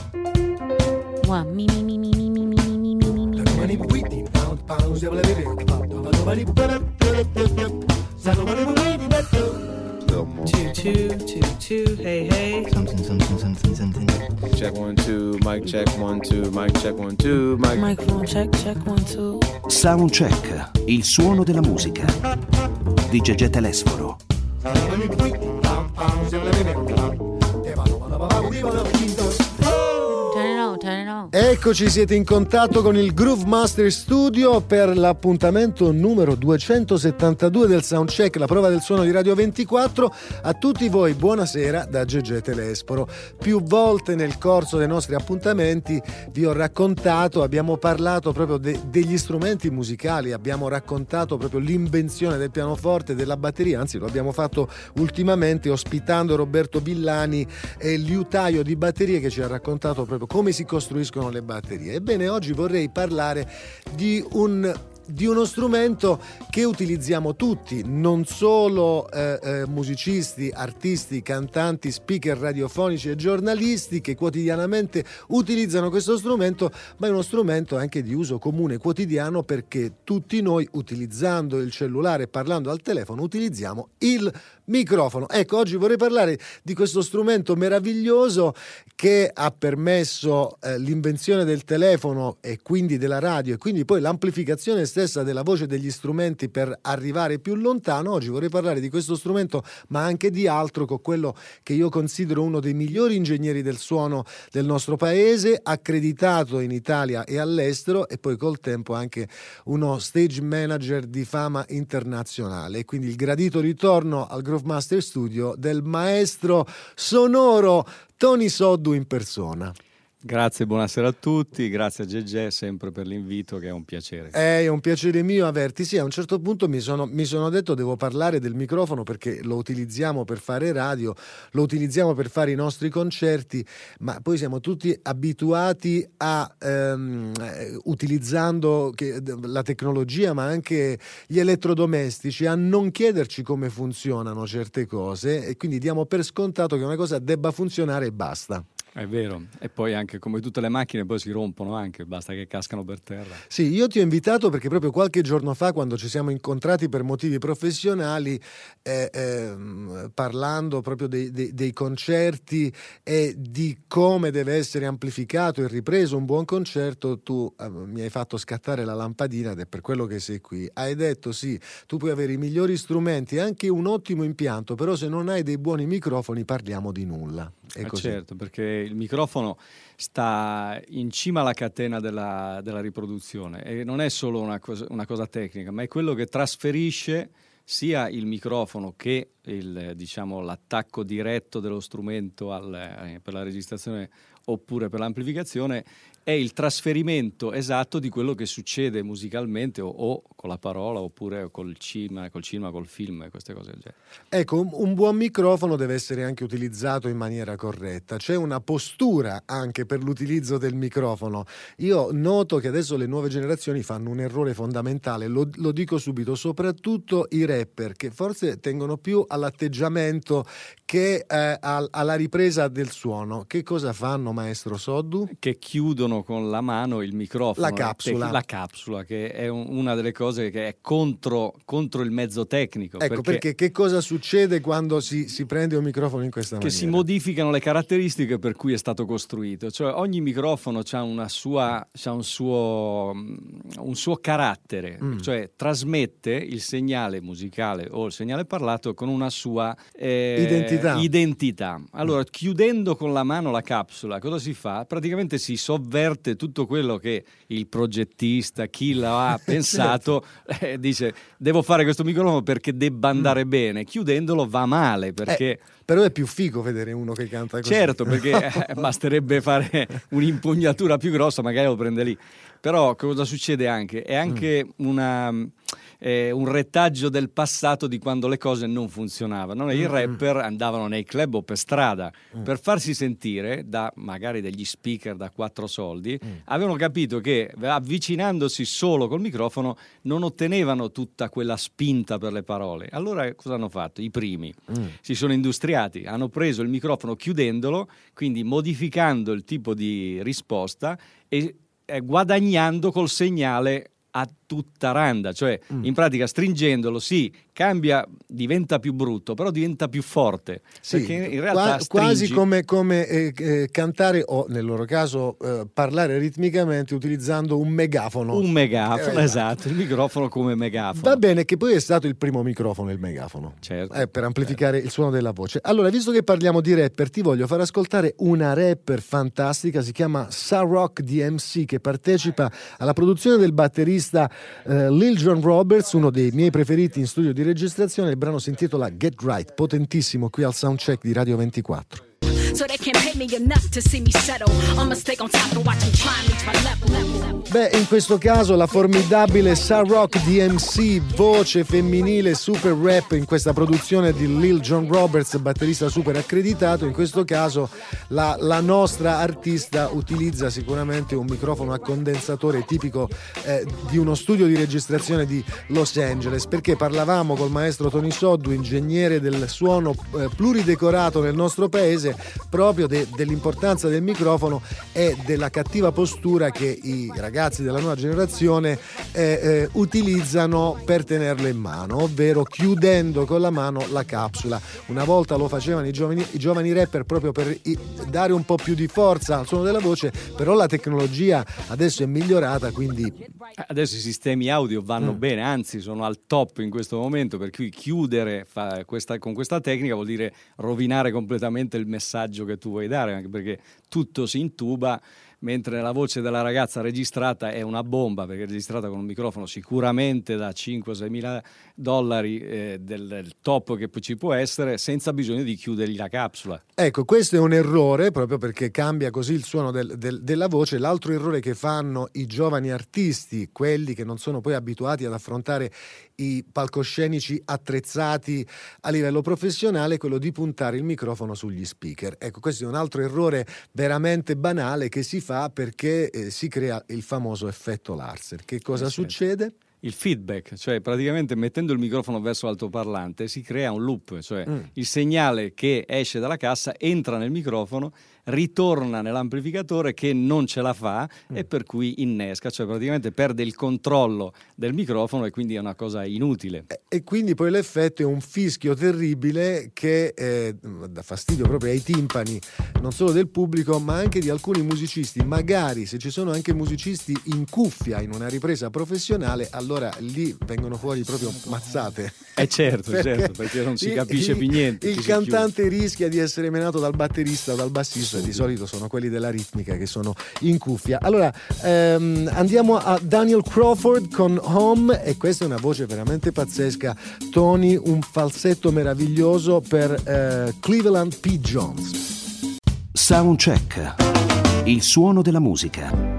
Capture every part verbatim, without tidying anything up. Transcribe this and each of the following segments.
Mua, mi mi mi mi mi mi mi mi mi mi mi. Choo choo, choo choo, hey hey. Something, something, something, something. Check one, two, mic check one, two, mic check one, two, mic. Microphone check, check one, two. Soundcheck, il suono della musica di Gegè Telesforo. Turn it on, turn it on. Eccoci, siete in contatto con il Groove Master Studio per l'appuntamento numero duecentosettantadue del Soundcheck, la prova del suono di Radio ventiquattro. A tutti voi buonasera da Gegè Telesforo. Più volte nel corso dei nostri appuntamenti vi ho raccontato, abbiamo parlato proprio de- degli strumenti musicali, abbiamo raccontato proprio l'invenzione del pianoforte e della batteria, anzi lo abbiamo fatto ultimamente ospitando Roberto Villani, eh, liutaio di batterie, che ci ha raccontato proprio come si costruiscono le batterie. Ebbene, oggi vorrei parlare di un di uno strumento che utilizziamo tutti, non solo eh, eh, musicisti, artisti, cantanti, speaker radiofonici e giornalisti che quotidianamente utilizzano questo strumento, ma è uno strumento anche di uso comune quotidiano, perché tutti noi, utilizzando il cellulare e parlando al telefono, utilizziamo il microfono. Ecco, oggi vorrei parlare di questo strumento meraviglioso che ha permesso eh, l'invenzione del telefono e quindi della radio, e quindi poi l'amplificazione stessa della voce degli strumenti per arrivare più lontano. Oggi vorrei parlare di questo strumento, ma anche di altro, con quello che io considero uno dei migliori ingegneri del suono del nostro paese, accreditato in Italia e all'estero, e poi col tempo anche uno stage manager di fama internazionale. E quindi il gradito ritorno al Groove Master Studio del maestro sonoro Tony Soddu in persona. Grazie, buonasera a tutti, grazie a Gegè sempre per l'invito, che è un piacere. È un piacere mio averti. Sì, a un certo punto mi sono, mi sono detto devo parlare del microfono, perché lo utilizziamo per fare radio, lo utilizziamo per fare i nostri concerti, ma poi siamo tutti abituati a ehm, utilizzando che, la tecnologia, ma anche gli elettrodomestici, a non chiederci come funzionano certe cose, e quindi diamo per scontato che una cosa debba funzionare e basta. È vero, e poi anche come tutte le macchine poi si rompono anche, basta che cascano per terra. Sì, io ti ho invitato perché proprio qualche giorno fa, quando ci siamo incontrati per motivi professionali, eh, eh, parlando proprio dei, dei, dei concerti e di come deve essere amplificato e ripreso un buon concerto, tu eh, mi hai fatto scattare la lampadina, ed è per quello che sei qui. Hai detto sì, tu puoi avere i migliori strumenti e anche un ottimo impianto, però se non hai dei buoni microfoni parliamo di nulla. È eh così. Certo, perché il microfono sta in cima alla catena della, della riproduzione, e non è solo una cosa, una cosa tecnica, ma è quello che trasferisce sia il microfono che il, diciamo, l'attacco diretto dello strumento al, eh, per la registrazione oppure per l'amplificazione, è il trasferimento esatto di quello che succede musicalmente o, o con la parola, oppure col cinema, col cinema, col film e queste cose del genere. Ecco, un, un buon microfono deve essere anche utilizzato in maniera corretta. C'è una postura anche per l'utilizzo del microfono. Io noto che adesso le nuove generazioni fanno un errore fondamentale, lo, lo dico subito, soprattutto i rapper, che forse tengono più all'atteggiamento che eh, al, alla ripresa del suono. Che cosa fanno, maestro Soddu? Che chiudono con la mano il microfono, la capsula, tec- la capsula che è un, una delle cose che è contro, contro il mezzo tecnico. Ecco, perché, perché che cosa succede quando si, si prende un microfono in questa che maniera? Si modificano le caratteristiche per cui è stato costruito, cioè ogni microfono ha una sua, c'ha un suo un suo carattere, mm. cioè trasmette il segnale musicale o il segnale parlato con una sua eh, identità. identità. Allora, mm. chiudendo con la mano la capsula, cosa si fa? Praticamente si sovverte tutto quello che il progettista, chi l'ha pensato, certo. eh, dice devo fare questo microfono perché debba andare mm. bene. Chiudendolo va male, perché eh, però è più figo vedere uno che canta così. Certo, perché eh, basterebbe fare un'impugnatura più grossa, magari lo prende lì. Però cosa succede anche? È anche mm. una eh, un retaggio del passato di quando le cose non funzionavano. I rapper andavano nei club o per strada mm. per farsi sentire da magari degli speaker da quattro soldi, mm. avevano capito che avvicinandosi solo col microfono non ottenevano tutta quella spinta per le parole. Allora cosa hanno fatto? I primi mm. si sono industriati, hanno preso il microfono chiudendolo, quindi modificando il tipo di risposta e eh, guadagnando col segnale a tutta randa, cioè mm. in pratica stringendolo sì, cambia, diventa più brutto, però diventa più forte, sì, perché in realtà qua, stringi... quasi come, come eh, eh, cantare o nel loro caso eh, parlare ritmicamente utilizzando un megafono. Un megafono, eh, esatto, il microfono come megafono. Va bene, che poi è stato il primo microfono il megafono, certo, eh, per amplificare certo. il suono della voce. Allora, visto che parliamo di rapper, ti voglio far ascoltare una rapper fantastica, si chiama Sa-Rock D M C, che partecipa alla produzione del batterista eh, Lil Jon Roberts, uno dei miei preferiti in studio di registrazione. Il brano si intitola Get Right, potentissimo qui al Soundcheck di Radio ventiquattro. So they can't pay me enough to see me settle. I'ma stay on top and watch them try me to my level. Beh, in questo caso la formidabile Sa-Rock D M C, voce femminile super rap in questa produzione di Lil Jon Roberts, batterista super accreditato. In questo caso la, la nostra artista utilizza sicuramente un microfono a condensatore tipico eh, di uno studio di registrazione di Los Angeles, perché parlavamo col maestro Tony Soddu, ingegnere del suono eh, pluridecorato nel nostro paese, proprio de, dell'importanza del microfono e della cattiva postura che i ragazzi della nuova generazione eh, eh, utilizzano per tenerlo in mano, ovvero chiudendo con la mano la capsula. Una volta lo facevano i giovani, i giovani rapper proprio per i, dare un po' più di forza al suono della voce, però la tecnologia adesso è migliorata, quindi adesso i sistemi audio vanno mm. bene, anzi sono al top in questo momento, per cui chiudere fa questa, con questa tecnica vuol dire rovinare completamente il messaggio che tu vuoi dare, anche perché tutto si intuba, mentre la voce della ragazza registrata è una bomba, perché è registrata con un microfono sicuramente da cinque sei mila dollari eh, del, del top che ci può essere, senza bisogno di chiudergli la capsula. Ecco, questo è un errore, proprio perché cambia così il suono del, del, della voce. L'altro errore che fanno i giovani artisti, quelli che non sono poi abituati ad affrontare i palcoscenici attrezzati a livello professionale, è quello di puntare il microfono sugli speaker. Ecco, questo è un altro errore veramente banale che si fa perché eh, si crea il famoso effetto Larsen. Che cosa eh, succede? Certo. Il feedback, cioè praticamente mettendo il microfono verso l'altoparlante si crea un loop, cioè mm. il segnale che esce dalla cassa entra nel microfono, ritorna nell'amplificatore che non ce la fa mm. e per cui innesca, cioè praticamente perde il controllo del microfono e quindi è una cosa inutile. E, e quindi poi l'effetto è un fischio terribile che eh, dà fastidio proprio ai timpani, non solo del pubblico ma anche di alcuni musicisti. Magari se ci sono anche musicisti in cuffia in una ripresa professionale, allora lì vengono fuori proprio mazzate. Eh certo, perché certo, perché non si capisce il, più niente. Il cantante rischia di essere menato dal batterista o dal bassista, di solito sono quelli della ritmica che sono in cuffia. Allora ehm, andiamo a Daniel Crawford con Home, e questa è una voce veramente pazzesca. Tony, un falsetto meraviglioso per eh, Cleveland P. Jones. Soundcheck, il suono della musica.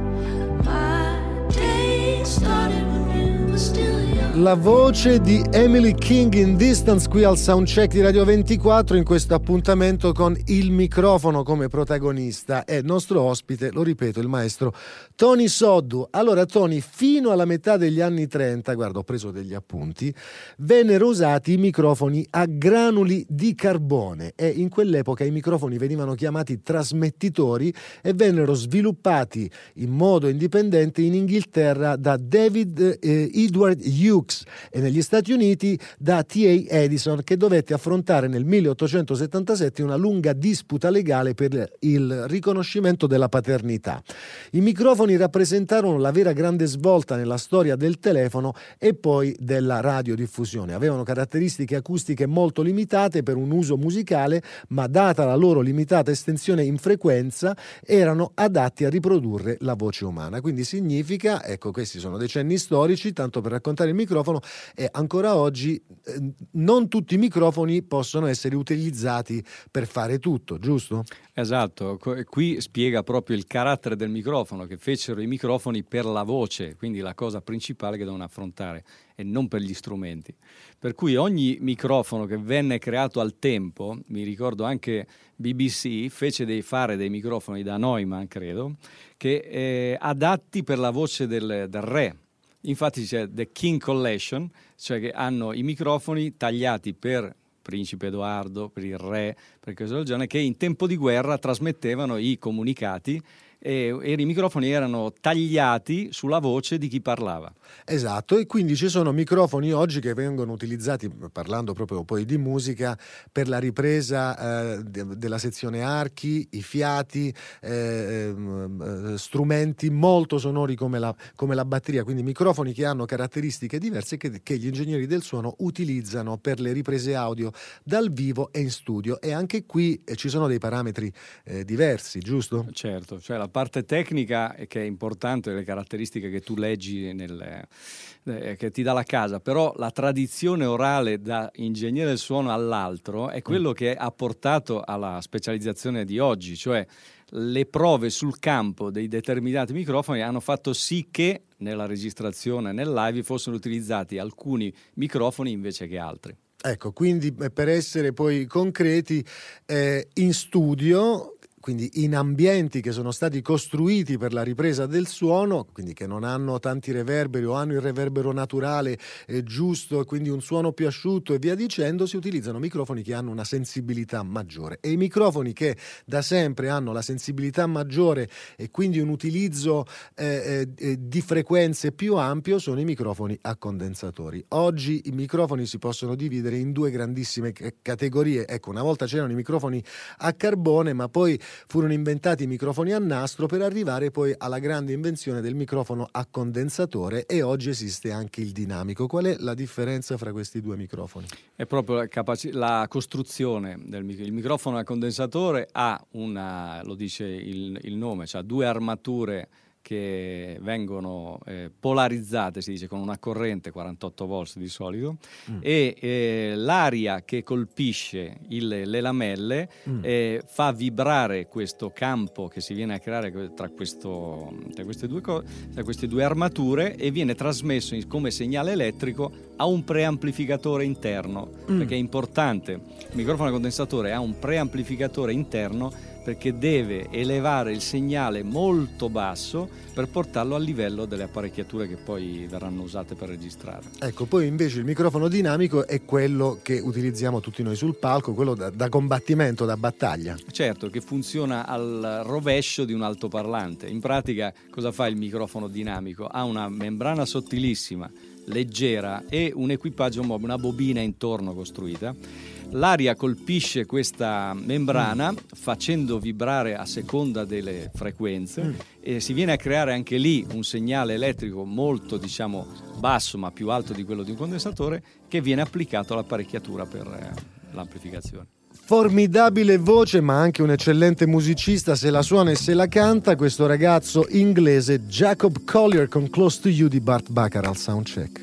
La voce di Emily King in Distance qui al Soundcheck di Radio ventiquattro, in questo appuntamento con il microfono come protagonista. È il nostro ospite, lo ripeto, il maestro Tony Soddu. Allora Tony, fino alla metà degli anni trenta, guarda ho preso degli appunti, vennero usati i microfoni a granuli di carbone e in quell'epoca i microfoni venivano chiamati trasmettitori e vennero sviluppati in modo indipendente in Inghilterra da David eh, Edward Hughes e negli Stati Uniti da T A Edison, che dovette affrontare nel milleottocentosettantasette una lunga disputa legale per il riconoscimento della paternità. I microfoni rappresentarono la vera grande svolta nella storia del telefono e poi della radiodiffusione. Avevano caratteristiche acustiche molto limitate per un uso musicale, ma data la loro limitata estensione in frequenza erano adatti a riprodurre la voce umana. Quindi significa, ecco, questi sono decenni storici, tanto per raccontare il microfono, microfono, e ancora oggi eh, non tutti i microfoni possono essere utilizzati per fare tutto, giusto? Esatto, qui spiega proprio il carattere del microfono, che fecero i microfoni per la voce, quindi la cosa principale che devono affrontare, e non per gli strumenti. Per cui ogni microfono che venne creato al tempo, mi ricordo anche B B C fece dei fare dei microfoni da Neumann, credo, che eh, adatti per la voce del, del re. Infatti c'è The King Collection, cioè che hanno i microfoni tagliati per Principe Edoardo, per il re, per cose del genere, che in tempo di guerra trasmettevano i comunicati e, e i microfoni erano tagliati sulla voce di chi parlava. Esatto, e quindi ci sono microfoni oggi che vengono utilizzati, parlando proprio poi di musica, per la ripresa eh, de- della sezione archi, i fiati, eh, eh, strumenti molto sonori come la, come la batteria, quindi microfoni che hanno caratteristiche diverse che, che gli ingegneri del suono utilizzano per le riprese audio dal vivo e in studio, e anche qui eh, ci sono dei parametri eh, diversi, giusto? Certo, cioè la parte tecnica che è importante, le caratteristiche che tu leggi nel Eh, che ti dà la casa, però la tradizione orale da ingegnere del suono all'altro è quello che ha portato alla specializzazione di oggi, cioè le prove sul campo dei determinati microfoni hanno fatto sì che nella registrazione, nel live, fossero utilizzati alcuni microfoni invece che altri. Ecco, quindi per essere poi concreti, eh, in studio, quindi in ambienti che sono stati costruiti per la ripresa del suono, quindi che non hanno tanti reverberi o hanno il reverbero naturale eh, giusto, quindi un suono più asciutto e via dicendo, si utilizzano microfoni che hanno una sensibilità maggiore, e i microfoni che da sempre hanno la sensibilità maggiore e quindi un utilizzo eh, eh, di frequenze più ampio sono i microfoni a condensatori. Oggi i microfoni si possono dividere in due grandissime c- categorie. Ecco, una volta c'erano i microfoni a carbone, ma poi furono inventati i microfoni a nastro per arrivare poi alla grande invenzione del microfono a condensatore, e oggi esiste anche il dinamico. Qual è la differenza fra questi due microfoni? È proprio la, capaci- la costruzione del mic- il microfono a condensatore ha una, lo dice il, il nome, cioè due armature che vengono eh, polarizzate, si dice, con una corrente quarantotto volt di solito, mm. e eh, l'aria che colpisce il, le lamelle mm. eh, fa vibrare questo campo che si viene a creare tra, questo, tra, queste due co- tra queste due armature, e viene trasmesso in, come segnale elettrico a un preamplificatore interno, mm. perché è importante. Il microfono a condensatore ha un preamplificatore interno perché deve elevare il segnale molto basso per portarlo al livello delle apparecchiature che poi verranno usate per registrare. Ecco, poi invece il microfono dinamico è quello che utilizziamo tutti noi sul palco, quello da, da combattimento, da battaglia. Certo, che funziona al rovescio di un altoparlante. In pratica cosa fa il microfono dinamico? Ha una membrana sottilissima, leggera, e un equipaggio mobile, una bobina intorno costruita. L'aria colpisce questa membrana mm. facendo vibrare a seconda delle frequenze mm. e si viene a creare anche lì un segnale elettrico molto, diciamo, basso ma più alto di quello di un condensatore, che viene applicato all'apparecchiatura per eh, l'amplificazione. Formidabile voce, ma anche un eccellente musicista, se la suona e se la canta, questo ragazzo inglese Jacob Collier con Close to You di Burt Bacharach al Soundcheck.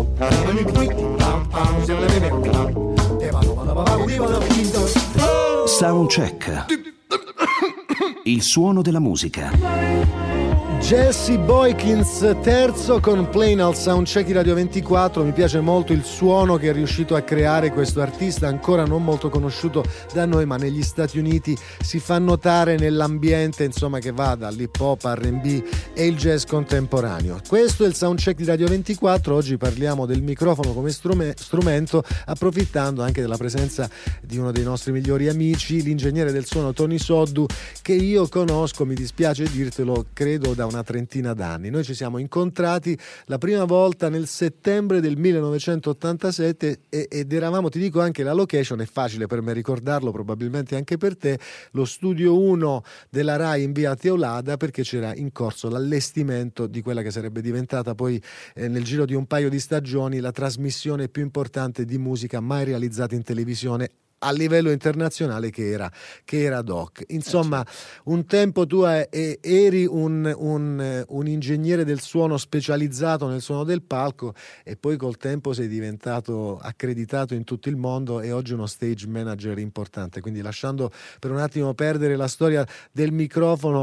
Soundcheck. Il suono della musica. Jesse Boykins terzo con Plain al Soundcheck di Radio ventiquattro. Mi piace molto il suono che è riuscito a creare questo artista, ancora non molto conosciuto da noi, ma negli Stati Uniti si fa notare nell'ambiente, insomma, che va dall'hip hop, R and B e il jazz contemporaneo. Questo è il Soundcheck di Radio ventiquattro. Oggi parliamo del microfono come strume- strumento, approfittando anche della presenza di uno dei nostri migliori amici, l'ingegnere del suono Tony Soddu, che io conosco, mi dispiace dirtelo, credo da una trentina d'anni. Noi ci siamo incontrati la prima volta nel settembre del millenovecentottantasette e, ed eravamo, ti dico anche la location, è facile per me ricordarlo, probabilmente anche per te, lo studio uno della Rai in via Teolada, perché c'era in corso l'allestimento di quella che sarebbe diventata poi eh, nel giro di un paio di stagioni la trasmissione più importante di musica mai realizzata in televisione a livello internazionale che era, che era Doc. Insomma, un tempo tu eh, eri un, un, un ingegnere del suono specializzato nel suono del palco e poi col tempo sei diventato accreditato in tutto il mondo e oggi uno stage manager importante. Quindi, lasciando per un attimo perdere la storia del microfono,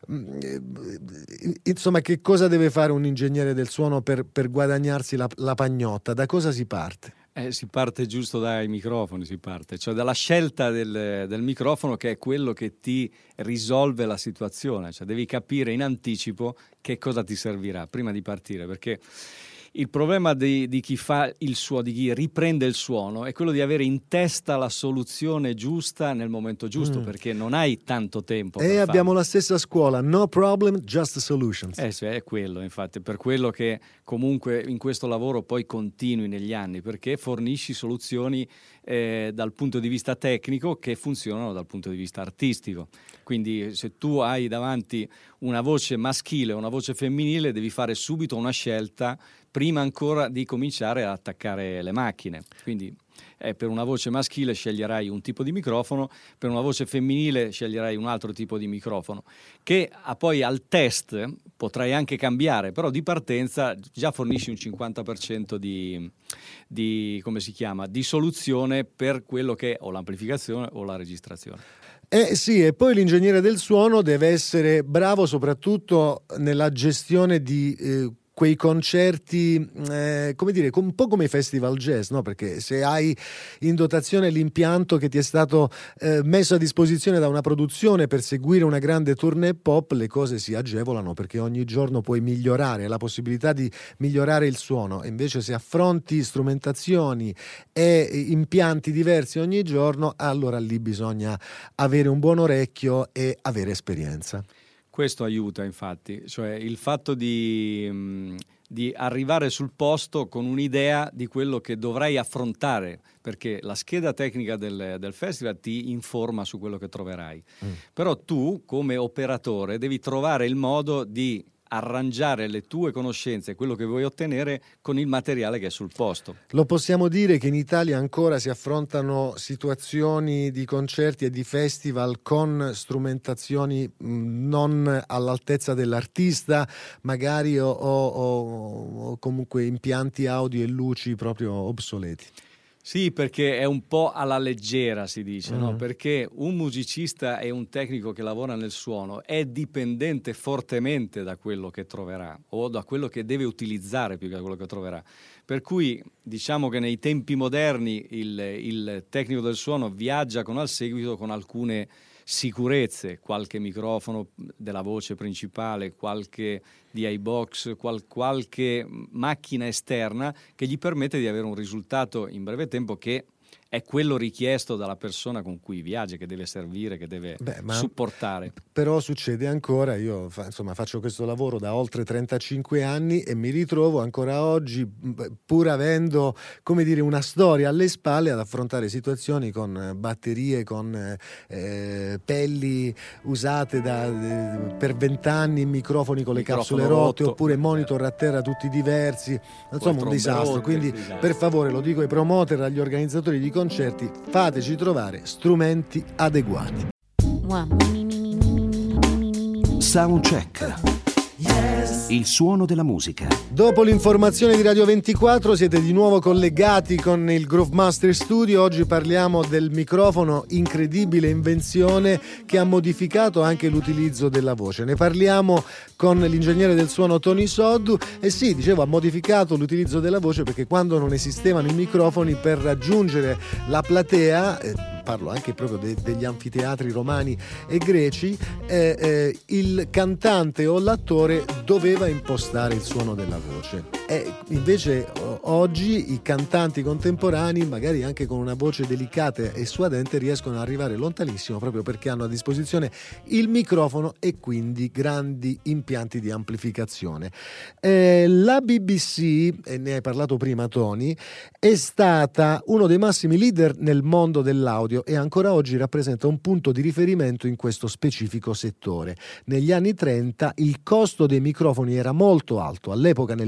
insomma, che cosa deve fare un ingegnere del suono per, per guadagnarsi la, la pagnotta? Da cosa si parte? Eh, si parte giusto dai microfoni, si parte, cioè dalla scelta del, del microfono, che è quello che ti risolve la situazione, cioè devi capire in anticipo che cosa ti servirà prima di partire, perché il problema di, di chi fa il suono, di chi riprende il suono, è quello di avere in testa la soluzione giusta nel momento giusto, mm. perché non hai tanto tempo. E abbiamo farlo. La stessa scuola, no problem, just solutions. Eh sì, è quello, infatti, per quello che comunque in questo lavoro poi continui negli anni, perché fornisci soluzioni eh, dal punto di vista tecnico che funzionano dal punto di vista artistico. Quindi se tu hai davanti una voce maschile o una voce femminile, devi fare subito una scelta prima ancora di cominciare a attaccare le macchine. Quindi eh, per una voce maschile sceglierai un tipo di microfono, per una voce femminile sceglierai un altro tipo di microfono, che a poi al test potrai anche cambiare, però di partenza già fornisci un cinquanta per cento di, di, come si chiama, di soluzione per quello che è o l'amplificazione o la registrazione. Eh sì, e poi l'ingegnere del suono deve essere bravo soprattutto nella gestione di eh, quei concerti, eh, come dire, un po' come i festival jazz, no? Perché se hai in dotazione l'impianto che ti è stato eh, messo a disposizione da una produzione per seguire una grande tournée pop, le cose si agevolano perché ogni giorno puoi migliorare, hai la possibilità di migliorare il suono. E invece se affronti strumentazioni e impianti diversi ogni giorno, allora lì bisogna avere un buon orecchio e avere esperienza. Questo aiuta, infatti, cioè il fatto di, mh, di arrivare sul posto con un'idea di quello che dovrai affrontare, perché la scheda tecnica del, del festival ti informa su quello che troverai. Mm. Però tu, come operatore, devi trovare il modo di arrangiare le tue conoscenze, quello che vuoi ottenere, con il materiale che è sul posto. Lo possiamo dire che in Italia ancora si affrontano situazioni di concerti e di festival con strumentazioni mh, non all'altezza dell'artista, magari o, o, o comunque impianti audio e luci proprio obsoleti. Sì, perché è un po' alla leggera, si dice, mm. no? Perché un musicista e un tecnico che lavora nel suono è dipendente fortemente da quello che troverà o da quello che deve utilizzare più che da quello che troverà. Per cui diciamo che nei tempi moderni il, il tecnico del suono viaggia con al seguito con alcune sicurezze, qualche microfono della voce principale, qualche D I box, qual, qualche macchina esterna che gli permette di avere un risultato in breve tempo che è quello richiesto dalla persona con cui viaggia, che deve servire, che deve Beh, supportare. Però succede ancora, io fa, insomma faccio questo lavoro da oltre trentacinque anni e mi ritrovo ancora oggi, pur avendo, come dire, una storia alle spalle, ad affrontare situazioni con batterie, con eh, pelli usate da, eh, per vent'anni, microfoni con le Microfono capsule rotte, rotto, oppure monitor a terra tutti diversi, insomma un disastro. rotte, Quindi disastro. Per favore, lo dico ai promoter, agli organizzatori di concerti, fateci trovare strumenti adeguati. Soundcheck. Il suono della musica. Dopo l'informazione di Radio ventiquattro siete di nuovo collegati con il Groove Master Studio. Oggi parliamo del microfono, incredibile invenzione che ha modificato anche l'utilizzo della voce. Ne parliamo con l'ingegnere del suono Tony Soddu. E sì, dicevo, ha modificato l'utilizzo della voce perché quando non esistevano i microfoni, per raggiungere la platea, eh, parlo anche proprio de- degli anfiteatri romani e greci, eh, eh, il cantante o l'attore doveva impostare il suono della voce. E invece o- oggi i cantanti contemporanei, magari anche con una voce delicata e suadente, riescono ad arrivare lontanissimo proprio perché hanno a disposizione il microfono e quindi grandi impianti di amplificazione. Eh, la B B C, e ne hai parlato prima Tony, è stata uno dei massimi leader nel mondo dell'audio e ancora oggi rappresenta un punto di riferimento in questo specifico settore. Negli anni trenta il costo dei microfoni era molto alto. All'epoca, nel millenovecentottantatré,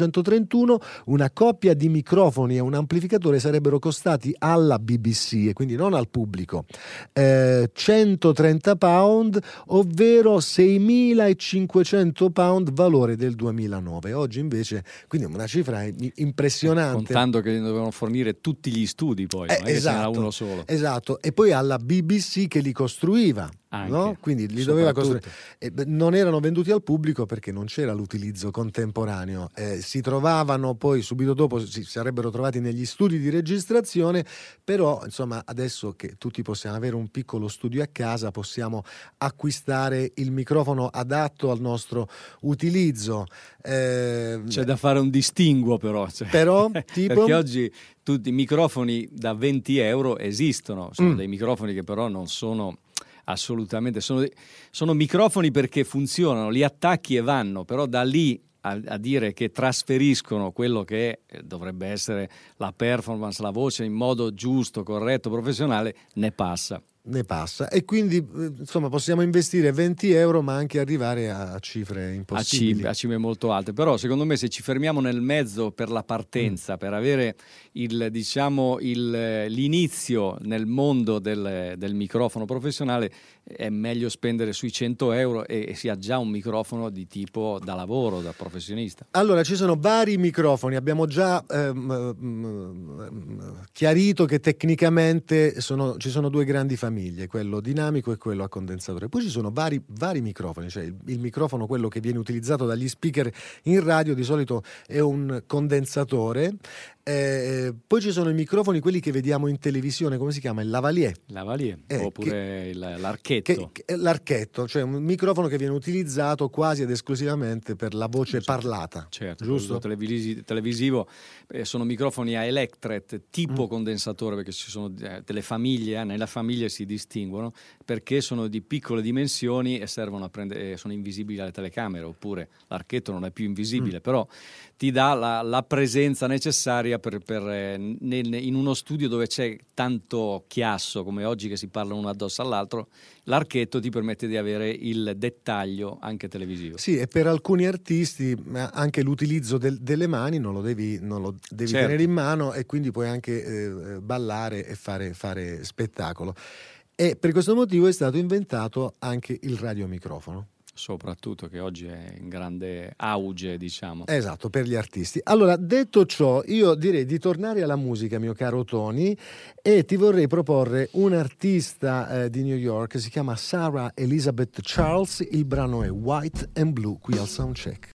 millenovecentotrentuno una coppia di microfoni e un amplificatore sarebbero costati alla B B C, e quindi non al pubblico, eh, centotrenta pound, ovvero seimilacinquecento pound, valore del duemilanove. Oggi invece, quindi una cifra impressionante. Contando che dovevano fornire tutti gli studi poi, eh, non è che esatto, ce n'era uno solo. Esatto, e poi alla B B C che li costruiva. No? Quindi li doveva costruire. E non erano venduti al pubblico perché non c'era l'utilizzo contemporaneo. Eh, si trovavano poi subito dopo, si sarebbero trovati negli studi di registrazione, però insomma adesso che tutti possiamo avere un piccolo studio a casa, possiamo acquistare il microfono adatto al nostro utilizzo. Eh, C'è da fare un distinguo però. Cioè, però tipo... perché oggi tutti i microfoni da venti euro esistono, sono Mm. dei microfoni che però non sono... Assolutamente, sono, sono microfoni perché funzionano, li attacchi e vanno, però da lì a, a dire che trasferiscono quello che dovrebbe essere la performance, la voce in modo giusto, corretto, professionale, ne passa. Ne passa, e quindi insomma possiamo investire venti euro ma anche arrivare a cifre impossibili, a cifre, a cifre molto alte. Però secondo me se ci fermiamo nel mezzo per la partenza, mm. per avere il, diciamo, il, l'inizio nel mondo del, del microfono professionale, è meglio spendere sui cento euro e, e si ha già un microfono di tipo da lavoro, da professionista. Allora ci sono vari microfoni, abbiamo già ehm, ehm, chiarito che tecnicamente sono, ci sono due grandi famiglie, quello dinamico e quello a condensatore. Poi ci sono vari, vari microfoni, cioè il, il microfono, quello che viene utilizzato dagli speaker in radio, di solito è un condensatore. Eh, poi ci sono i microfoni, quelli che vediamo in televisione, come si chiama? Il lavalier. Lavalier, eh, oppure che, il, l'archetto. Che, che, l'archetto, cioè un microfono che viene utilizzato quasi ed esclusivamente per la voce certo. parlata. Certo, giusto? Televisi- televisivo eh, sono microfoni a electret tipo mm. condensatore, perché ci sono eh, delle famiglie, eh, nella famiglia si distinguono perché sono di piccole dimensioni e servono a prendere, eh, sono invisibili alle telecamere, oppure l'archetto non è più invisibile, mm. però ti dà la, la presenza necessaria per, per eh, nel, in uno studio dove c'è tanto chiasso come oggi, che si parla uno addosso all'altro. L'archetto ti permette di avere il dettaglio anche televisivo. Sì, e per alcuni artisti anche l'utilizzo del, delle mani non lo devi, non lo devi certo. tenere in mano, e quindi puoi anche eh, ballare e fare, fare spettacolo. E per questo motivo è stato inventato anche il radiomicrofono. Soprattutto che oggi è in grande auge, diciamo. Esatto, per gli artisti. Allora, detto ciò, io direi di tornare alla musica, mio caro Tony, e ti vorrei proporre un artista eh, di New York, si chiama Sarah Elizabeth Charles, il brano è White and Blue, qui al Soundcheck.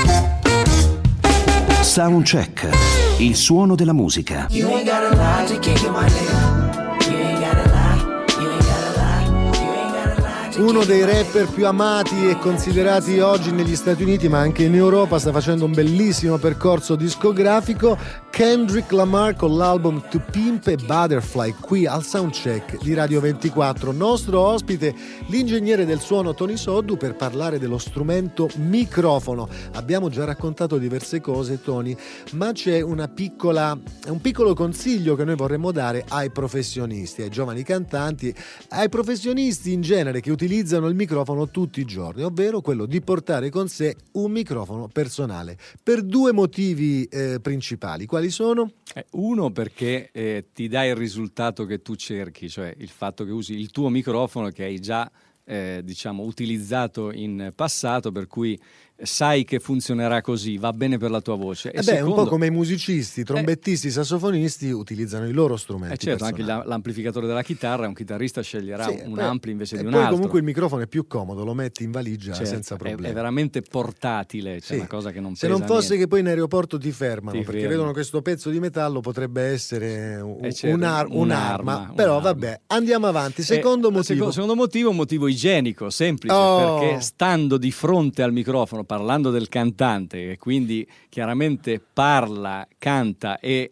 Soundcheck, il suono della musica. You ain't gotta lie to kick it, my nigga. You ain't gotta lie, you ain't gotta lie, you ain't gotta lie. Uno dei rapper più amati e considerati oggi negli Stati Uniti, ma anche in Europa, sta facendo un bellissimo percorso discografico. Kendrick Lamar con l'album To Pimp a Butterfly, qui al Soundcheck di Radio ventiquattro. Nostro ospite, l'ingegnere del suono Tony Soddu, per parlare dello strumento microfono. Abbiamo già raccontato diverse cose, Tony, ma c'è una piccola, un piccolo consiglio che noi vorremmo dare ai professionisti, ai giovani cantanti, ai professionisti in genere che utilizzano il microfono tutti i giorni, ovvero quello di portare con sé un microfono personale, per due motivi eh, principali. Quali sono? Eh, uno, perché eh, ti dà il risultato che tu cerchi, cioè il fatto che usi il tuo microfono che hai già eh, diciamo utilizzato in passato, per cui sai che funzionerà così, va bene per la tua voce. E eh beh, secondo, un po' come i musicisti, trombettisti, eh, sassofonisti utilizzano i loro strumenti. Eh certo, personali. Anche l'amplificatore della chitarra, un chitarrista sceglierà sì, un beh, ampli invece di un poi altro. Comunque il microfono è più comodo, lo metti in valigia certo, senza problemi. È, è veramente portatile, c'è sì. una cosa che non Se pesa non fosse niente. che poi in aeroporto ti fermano, ti perché fermi. vedono questo pezzo di metallo, potrebbe essere un, eh certo, un'ar- un'arma, un'arma, però un'arma. vabbè, andiamo avanti. Secondo eh, motivo. Secondo, secondo motivo, un motivo igienico, semplice, Oh. perché stando di fronte al microfono, parlando del cantante, e quindi chiaramente parla, canta e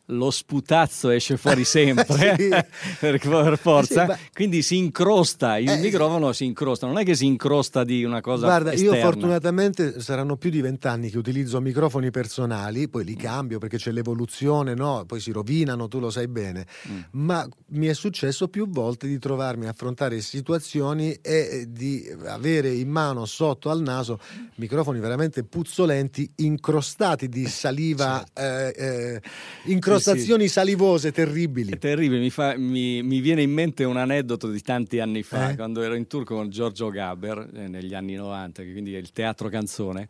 lo sputazzo esce fuori sempre Sì. per, per forza, Sì, ma- quindi si incrosta, il Eh, microfono si incrosta, non è che si incrosta di una cosa Guarda, esterna. io fortunatamente saranno più di vent'anni che utilizzo microfoni personali, poi li cambio perché c'è l'evoluzione, no? Poi si rovinano, tu lo sai bene, Mm. ma mi è successo più volte di trovarmi a affrontare situazioni e di avere in mano sotto al naso microfoni veramente puzzolenti, incrostati di saliva, eh, eh, incrostazioni salivose terribili. È terribile, mi, fa, mi, mi viene in mente un aneddoto di tanti anni fa, Eh? quando ero in tour con Giorgio Gaber eh, negli anni novanta, che quindi è il teatro canzone,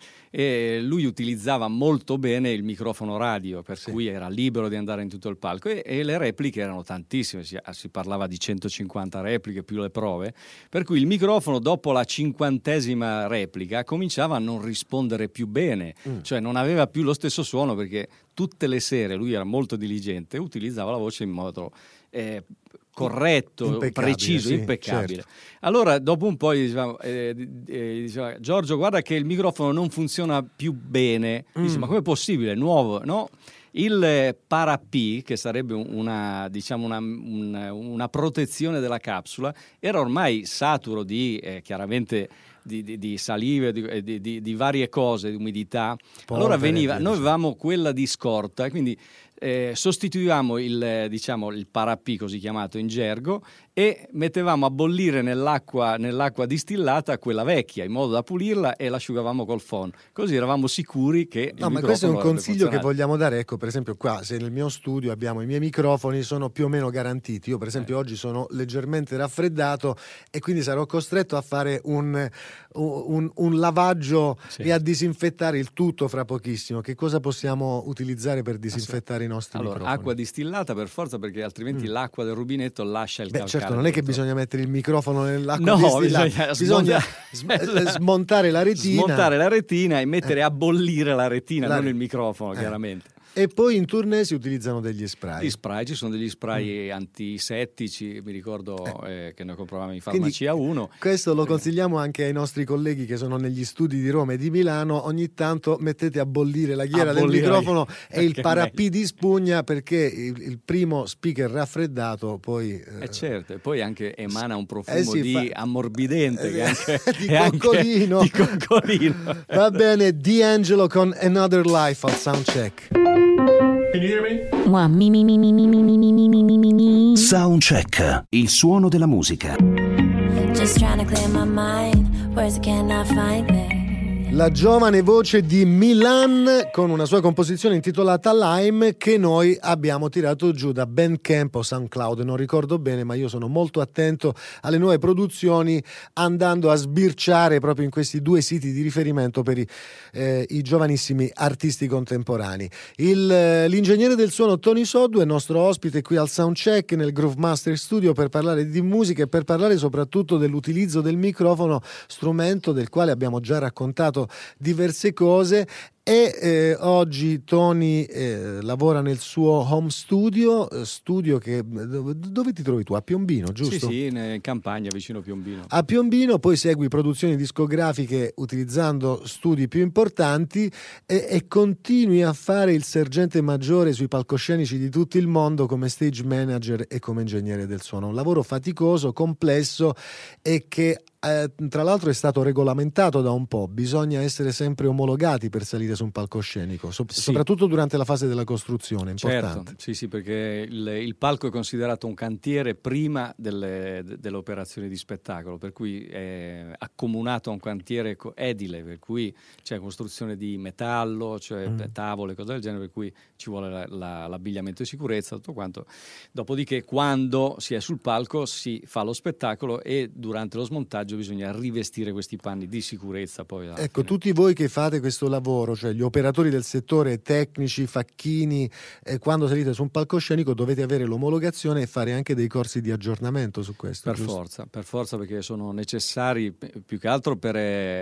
e lui utilizzava molto bene il microfono radio, per Sì. cui era libero di andare in tutto il palco, e, e le repliche erano tantissime, si, si parlava di centocinquanta repliche più le prove, per cui il microfono dopo la cinquantesima replica cominciava a non rispondere più bene, Mm. cioè non aveva più lo stesso suono, perché tutte le sere lui era molto diligente, utilizzava la voce in modo eh, corretto, Impeccabile, preciso, sì, impeccabile. certo. Allora dopo un po' gli diceva, eh, eh, diceva, Giorgio, guarda che il microfono non funziona più bene. Mm. Dice, ma com'è possibile? È nuovo? No? Il eh, para-P, che sarebbe una, diciamo una, un- una protezione della capsula, era ormai saturo di eh, chiaramente di, di, di salive, di, di, di, di varie cose, di umidità. Allora Polvere, veniva, via noi dicendo. avevamo quella di scorta, quindi eh, sostituivamo il, eh, diciamo, il para-P, così chiamato in gergo, e mettevamo a bollire nell'acqua, nell'acqua distillata quella vecchia, in modo da pulirla, e l'asciugavamo col phon. Così eravamo sicuri che il No, ma questo è un microfono avrebbe consiglio che funzionato. vogliamo dare. Ecco, per esempio, qua, se nel mio studio abbiamo i miei microfoni, sono più o meno garantiti. Io, per esempio, Eh. oggi sono leggermente raffreddato e quindi sarò costretto a fare un, un, un lavaggio Sì. e a disinfettare il tutto fra pochissimo. Che cosa possiamo utilizzare per disinfettare i nostri Allora, microfoni? acqua distillata per forza, perché altrimenti l'acqua del rubinetto lascia il Beh, calcare. certo, non è che dentro. bisogna mettere il microfono nell'acqua No, distillata. bisogna bisogna smontare- sm- smontare la retina. Smontare la retina e mettere a bollire la retina, La non re- il microfono, Eh. chiaramente. E poi in tournée si utilizzano degli spray. Gli spray, ci sono degli spray antisettici, mi ricordo eh, che noi compravamo in Quindi farmacia uno. questo lo consigliamo anche ai nostri colleghi che sono negli studi di Roma e di Milano. Ogni tanto mettete a bollire la ghiera A del bollire microfono la- e il che è para-P di spugna, perché il, il primo speaker raffreddato poi eh, Eh certo, e poi anche emana un profumo eh sì, di fa- ammorbidente, che eh, anche, di è anche coccolino. di coccolino. Va bene, D'Angelo con Another Life al soundcheck. One, me, me, me, me, me, me, me, me, me, me, me, me, me. Soundcheck, il suono della musica. Just trying to clear my mind. Words I cannot find there. La giovane voce di Milan con una sua composizione intitolata Lime, che noi abbiamo tirato giù da Bandcamp o SoundCloud, non ricordo bene, ma io sono molto attento alle nuove produzioni, andando a sbirciare proprio in questi due siti di riferimento per i, eh, i giovanissimi artisti contemporanei. Il, eh, l'ingegnere del suono Tony Soddu è nostro ospite qui al Soundcheck nel Groove Master Studio per parlare di musica e per parlare soprattutto dell'utilizzo del microfono, strumento del quale abbiamo già raccontato diverse cose. E eh, oggi Tony eh, lavora nel suo home studio, eh, studio che dove, dove ti trovi tu? A Piombino, giusto? Sì, sì, in, in campagna, vicino Piombino. A Piombino, poi segui produzioni discografiche utilizzando studi più importanti e, e continui a fare il sergente maggiore sui palcoscenici di tutto il mondo come stage manager e come ingegnere del suono. Un lavoro faticoso, complesso e che eh, tra l'altro è stato regolamentato da un po'. Bisogna essere sempre omologati per salire su un palcoscenico, so- Sì. soprattutto durante la fase della costruzione, importante. Certo, sì, sì, perché il, il palco è considerato un cantiere prima delle, de- delle operazioni di spettacolo, per cui è accomunato a un cantiere co- edile, per cui c'è costruzione di metallo, cioè Mm. tavole, cose del genere, per cui ci vuole la- la- l'abbigliamento di sicurezza, tutto quanto. Dopodiché, quando si è sul palco, si fa lo spettacolo e durante lo smontaggio bisogna rivestire questi panni di sicurezza. Poi alla Ecco, fine. tutti voi che fate questo lavoro, cioè gli operatori del settore, tecnici, facchini, eh, quando salite su un palcoscenico dovete avere l'omologazione e fare anche dei corsi di aggiornamento su questo. Per giusto? forza, per forza, perché sono necessari p- più che altro per, eh,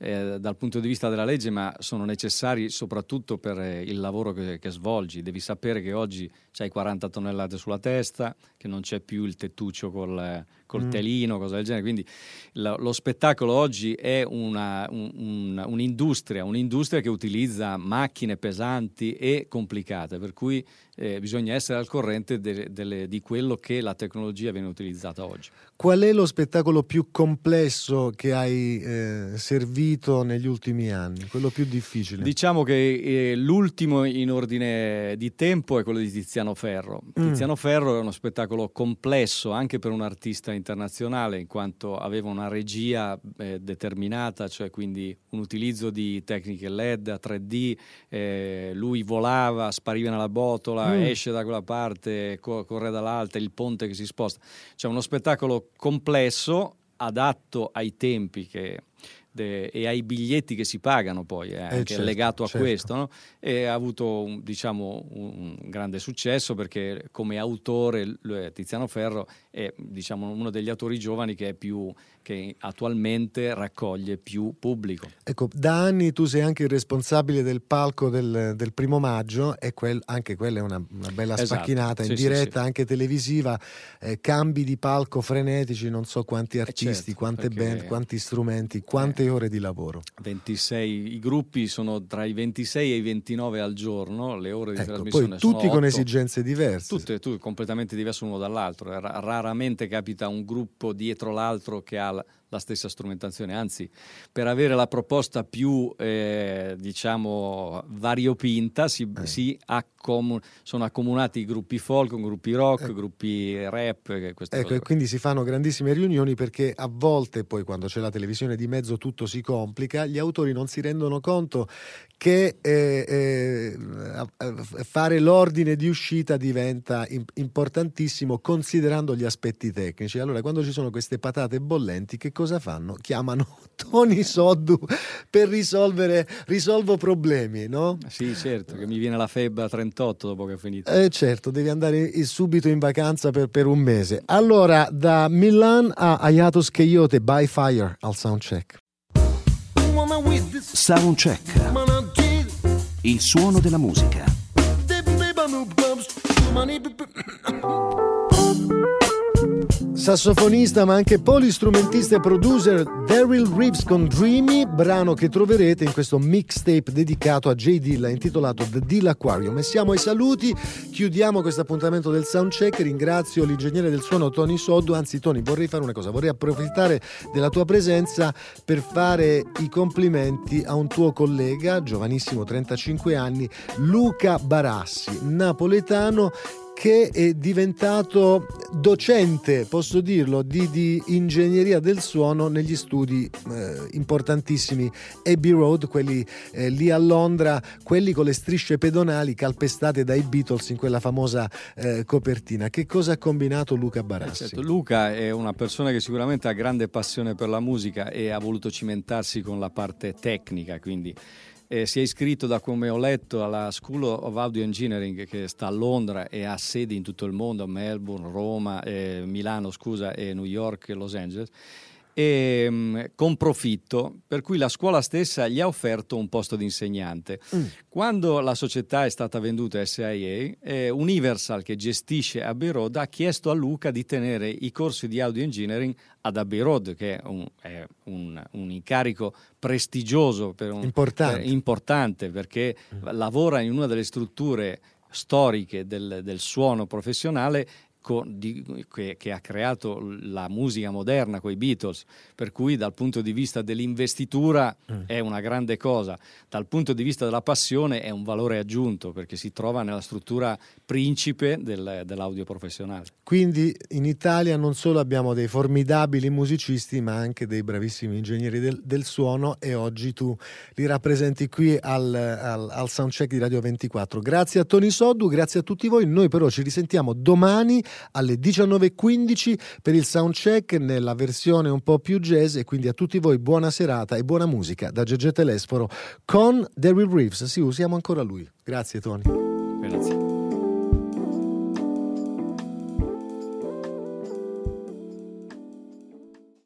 eh, dal punto di vista della legge, ma sono necessari soprattutto per eh, il lavoro che, che svolgi. Devi sapere che oggi c'hai quaranta tonnellate sulla testa, che non c'è più il tettuccio col, col mm. telino, cose del genere. Quindi la, lo spettacolo oggi è una, un, un, un'industria, un'industria che utilizza macchine pesanti e complicate, per cui eh, bisogna essere al corrente de, de, di quello che la tecnologia viene utilizzata oggi. Qual è lo spettacolo più complesso che hai eh, servito negli ultimi anni? Quello più difficile? Diciamo che eh, l'ultimo in ordine di tempo è quello di Tiziano Ferro. Mm. Tiziano Ferro è uno spettacolo complesso anche per un artista internazionale, in quanto aveva una regia eh, determinata, cioè quindi un utilizzo di tecniche L E D a tre D, eh, lui volava, spariva nella botola, mm. esce da quella parte, co- corre dall'altra, il ponte che si sposta. Cioè uno spettacolo complesso, adatto ai tempi che, de, e ai biglietti che si pagano poi, eh, eh, che certo, è legato a certo. questo, no? E ha avuto un, diciamo, un grande successo perché come autore Tiziano Ferro è, diciamo, uno degli autori giovani che è più che attualmente raccoglie più pubblico. Ecco, da anni tu sei anche il responsabile del palco del, del primo maggio e quel, anche quella è una, una bella esatto. sfacchinata in sì, diretta, sì, sì. anche televisiva, eh, cambi di palco frenetici, non so quanti artisti, certo, quante band, quanti strumenti, quante eh, ore di lavoro. ventisei, i gruppi sono tra i ventisei e i ventinove al giorno, le ore di ecco, trasmissione poi tutti sono con otto, esigenze diverse. Tutte, tutte completamente diverse uno dall'altro, R- raramente capita un gruppo dietro l'altro che ha la stessa strumentazione, anzi per avere la proposta più eh, diciamo variopinta si, eh. si accom- sono accomunati i gruppi folk, gruppi rock, eh. gruppi rap, queste ecco, cose. E quindi si fanno grandissime riunioni perché a volte poi quando c'è la televisione di mezzo tutto si complica, gli autori non si rendono conto che eh, eh, fare l'ordine di uscita diventa importantissimo considerando gli aspetti tecnici. Allora quando ci sono queste patate bollenti, che cosa fanno? Chiamano Tony Soddu per risolvere risolvo problemi, no? Sì, certo, che mi viene la febbre a trentotto dopo che ho finito. Eh certo, devi andare subito in vacanza per, per un mese. Allora, da Milan a Ayatos Coyote, By Fire al Soundcheck. Soundcheck, il suono della musica. Sassofonista ma anche polistrumentista e producer Daryl Reeves con Dreamy, brano che troverete in questo mixtape dedicato a J Dilla intitolato The Dilla Aquarium. E siamo ai saluti, chiudiamo questo appuntamento del Soundcheck. Ringrazio l'ingegnere del suono Tony Soddu. Anzi Tony, vorrei fare una cosa, vorrei approfittare della tua presenza per fare i complimenti a un tuo collega giovanissimo, trentacinque anni, Luca Barassi, napoletano, che è diventato docente, posso dirlo, di, di ingegneria del suono negli studi eh, importantissimi Abbey Road, quelli eh, lì a Londra, quelli con le strisce pedonali calpestate dai Beatles in quella famosa eh, copertina. Che cosa ha combinato Luca Barassi? Eh certo, Luca è una persona che sicuramente ha grande passione per la musica e ha voluto cimentarsi con la parte tecnica, quindi Eh, si è iscritto, da come ho letto, alla School of Audio Engineering che sta a Londra e ha sedi in tutto il mondo, a Melbourne, Roma, eh, Milano scusa, e New York e Los Angeles, e, mh, con profitto, per cui la scuola stessa gli ha offerto un posto di insegnante. Mm. Quando la società è stata venduta a S I A, eh, Universal, che gestisce Abbey Road, ha chiesto a Luca di tenere i corsi di audio engineering ad Abbey Road, che è un, è un, un incarico prestigioso, per un, importante. Per, importante perché mm. lavora in una delle strutture storiche del, del suono professionale Con, di, che, che ha creato la musica moderna con i Beatles, per cui dal punto di vista dell'investitura mm. è una grande cosa, dal punto di vista della passione è un valore aggiunto perché si trova nella struttura principe del, dell'audio professionale. Quindi in Italia non solo abbiamo dei formidabili musicisti ma anche dei bravissimi ingegneri del, del suono, e oggi tu li rappresenti qui al, al, al Soundcheck di Radio ventiquattro. Grazie a Tony Soddu, grazie a tutti voi. Noi però ci risentiamo domani alle diciannove e quindici per il Soundcheck nella versione un po' più jazz, e quindi a tutti voi buona serata e buona musica da Gegè Telesforo con Daryl Reeves. Sì, usiamo ancora lui. Grazie Tony. Grazie.